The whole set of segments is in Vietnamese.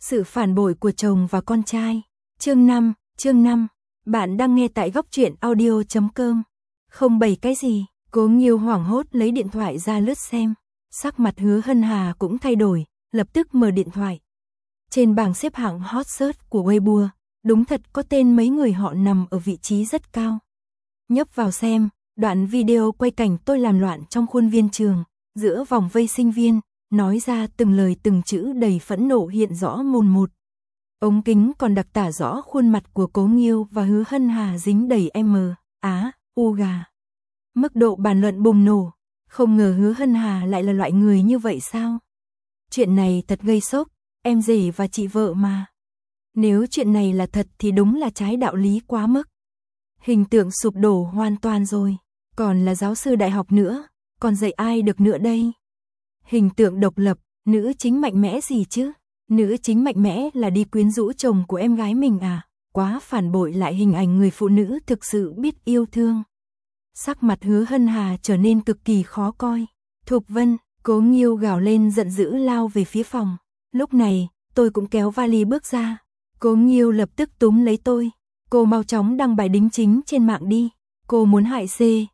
Sự phản bội của chồng và con trai. Chương 5. Bạn đang nghe tại góc truyện audio.com. Không bày cái gì, Cố Nghiêu hoảng hốt lấy điện thoại ra lướt xem. Sắc mặt Hứa Hân Hà cũng thay đổi, lập tức mở điện thoại. Trên bảng xếp hạng hot search của Weibo, đúng thật có tên mấy người họ nằm ở vị trí rất cao. Nhấp vào xem, đoạn video quay cảnh tôi làm loạn trong khuôn viên trường, giữa vòng vây sinh viên, nói ra từng lời từng chữ đầy phẫn nộ hiện rõ mồn một. Ống kính còn đặc tả rõ khuôn mặt của Cố Nghiêu và Hứa Hân Hà dính đầy u gà. Mức độ bàn luận bùng nổ, không ngờ Hứa Hân Hà lại là loại người như vậy sao? Chuyện này thật gây sốc, em rể và chị vợ mà. Nếu chuyện này là thật thì đúng là trái đạo lý quá mức. Hình tượng sụp đổ hoàn toàn rồi, còn là giáo sư đại học nữa, còn dạy ai được nữa đây? Hình tượng độc lập, nữ chính mạnh mẽ gì chứ? Nữ chính mạnh mẽ là đi quyến rũ chồng của em gái mình à? Quá phản bội lại hình ảnh người phụ nữ thực sự biết yêu thương. Sắc mặt Hứa Hân Hà trở nên cực kỳ khó coi. Thục Vân, Cố Nghiêu gào lên giận dữ lao về phía phòng. Lúc này, tôi cũng kéo vali bước ra. Cố Nghiêu lập tức túm lấy tôi. Cô mau chóng đăng bài đính chính trên mạng đi. Cô muốn hại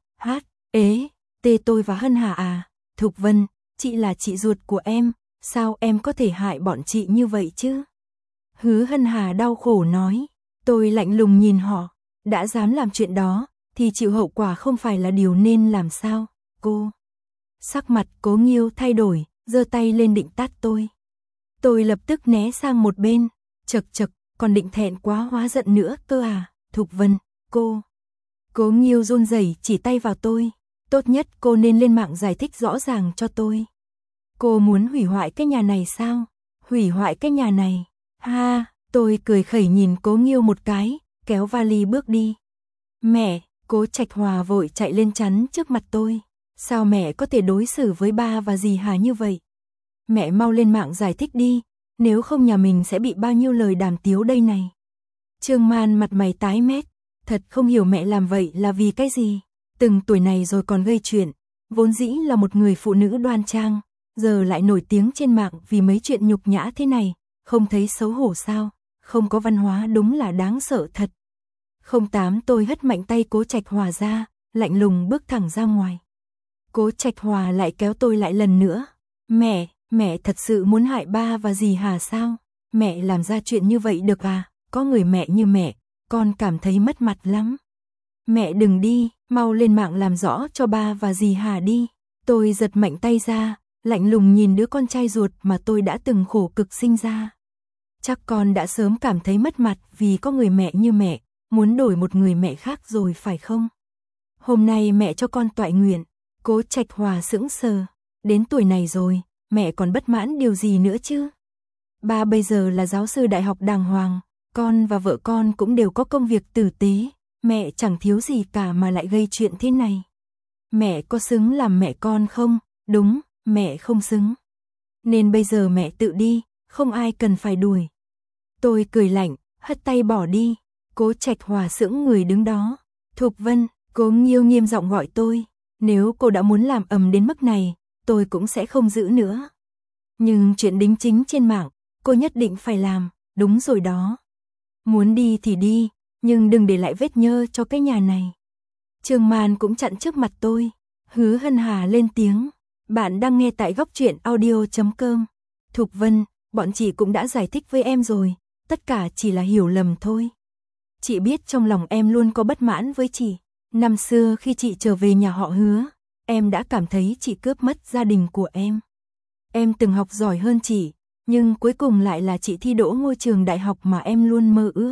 tôi và Hân Hà à? Thục Vân, chị là chị ruột của em, sao em có thể hại bọn chị như vậy chứ? Hứa Hân Hà đau khổ nói. Tôi lạnh lùng nhìn họ, đã dám làm chuyện đó, thì chịu hậu quả không phải là điều nên làm sao, cô. Sắc mặt Cố Nghiêu thay đổi, giơ tay lên định tát tôi. Tôi lập tức né sang một bên, chậc, còn định thẹn quá hóa giận nữa cơ à, Thục Vân, cô. Cố Nghiêu run rẩy chỉ tay vào tôi, tốt nhất cô nên lên mạng giải thích rõ ràng cho tôi. Cô muốn hủy hoại cái nhà này sao? Hủy hoại cái nhà này? Ha, tôi cười khẩy nhìn Cố Nghiêu một cái, kéo vali bước đi. Mẹ, Cố Trạch Hòa vội chạy lên chắn trước mặt tôi. Sao mẹ có thể đối xử với ba và dì Hà như vậy? Mẹ mau lên mạng giải thích đi, nếu không nhà mình sẽ bị bao nhiêu lời đàm tiếu đây này. Trương Man mặt mày tái mét, thật không hiểu mẹ làm vậy là vì cái gì. Từng tuổi này rồi còn gây chuyện, vốn dĩ là một người phụ nữ đoan trang, giờ lại nổi tiếng trên mạng vì mấy chuyện nhục nhã thế này, không thấy xấu hổ sao? Không có văn hóa đúng là đáng sợ thật. 08 tôi hất mạnh tay Cố Trạch Hòa ra, lạnh lùng bước thẳng ra ngoài. Cố Trạch Hòa lại kéo tôi lại lần nữa. Mẹ thật sự muốn hại ba và dì Hà sao? Mẹ làm ra chuyện như vậy được à? Có người mẹ như mẹ, con cảm thấy mất mặt lắm. Mẹ đừng đi, mau lên mạng làm rõ cho ba và dì Hà đi. Tôi giật mạnh tay ra, lạnh lùng nhìn đứa con trai ruột mà tôi đã từng khổ cực sinh ra. Chắc con đã sớm cảm thấy mất mặt vì có người mẹ như mẹ, muốn đổi một người mẹ khác rồi phải không? Hôm nay mẹ cho con toại nguyện. Cố Trạch Hòa sững sờ. Đến tuổi này rồi, mẹ còn bất mãn điều gì nữa chứ? Ba bây giờ là giáo sư đại học đàng hoàng, con và vợ con cũng đều có công việc tử tế, mẹ chẳng thiếu gì cả mà lại gây chuyện thế này. Mẹ có xứng làm mẹ con không? Đúng, mẹ không xứng. Nên bây giờ mẹ tự đi, không ai cần phải đuổi. Tôi cười lạnh, hất tay bỏ đi. Cố Trạch Hòa sững người đứng đó. Thục Vân, Cố Nghiêu nghiêm giọng gọi tôi. Nếu cô đã muốn làm ầm đến mức này, tôi cũng sẽ không giữ nữa. Nhưng chuyện đính chính trên mạng, cô nhất định phải làm, đúng rồi đó. Muốn đi thì đi, nhưng đừng để lại vết nhơ cho cái nhà này. Trương Man cũng chặn trước mặt tôi. Hứa Hân Hà lên tiếng. Bạn đang nghe tại góc truyện audio.com. Thục Vân, bọn chị cũng đã giải thích với em rồi, tất cả chỉ là hiểu lầm thôi. Chị biết trong lòng em luôn có bất mãn với chị. Năm xưa khi chị trở về nhà họ Hứa, em đã cảm thấy chị cướp mất gia đình của em. Em từng học giỏi hơn chị, nhưng cuối cùng lại là chị thi đỗ ngôi trường đại học mà em luôn mơ ước.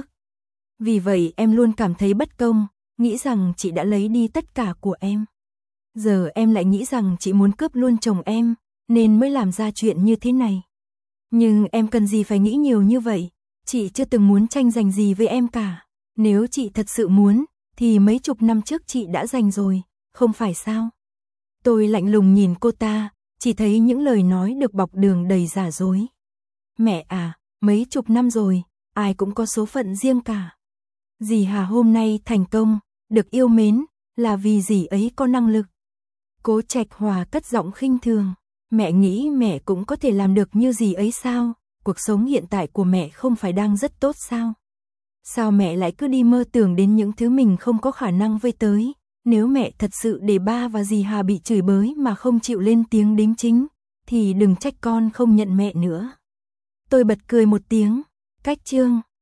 Vì vậy em luôn cảm thấy bất công, nghĩ rằng chị đã lấy đi tất cả của em. Giờ em lại nghĩ rằng chị muốn cướp luôn chồng em, nên mới làm ra chuyện như thế này. Nhưng em cần gì phải nghĩ nhiều như vậy, chị chưa từng muốn tranh giành gì với em cả. Nếu chị thật sự muốn, thì mấy chục năm trước chị đã giành rồi, không phải sao? Tôi lạnh lùng nhìn cô ta, chỉ thấy những lời nói được bọc đường đầy giả dối. Mẹ à, mấy chục năm rồi, ai cũng có số phận riêng cả. Dì Hà hôm nay thành công, được yêu mến, là vì dì ấy có năng lực. Cố Trạch Hòa cất giọng khinh thường. Mẹ nghĩ mẹ cũng có thể làm được như dì ấy sao? cuộc sống hiện tại của mẹ không phải đang rất tốt sao? Sao mẹ lại cứ đi mơ tưởng đến những thứ mình không có khả năng với tới? Nếu mẹ thật sự để ba và dì Hà bị chửi bới mà không chịu lên tiếng đính chính, thì đừng trách con không nhận mẹ nữa. Tôi bật cười một tiếng. Cách chương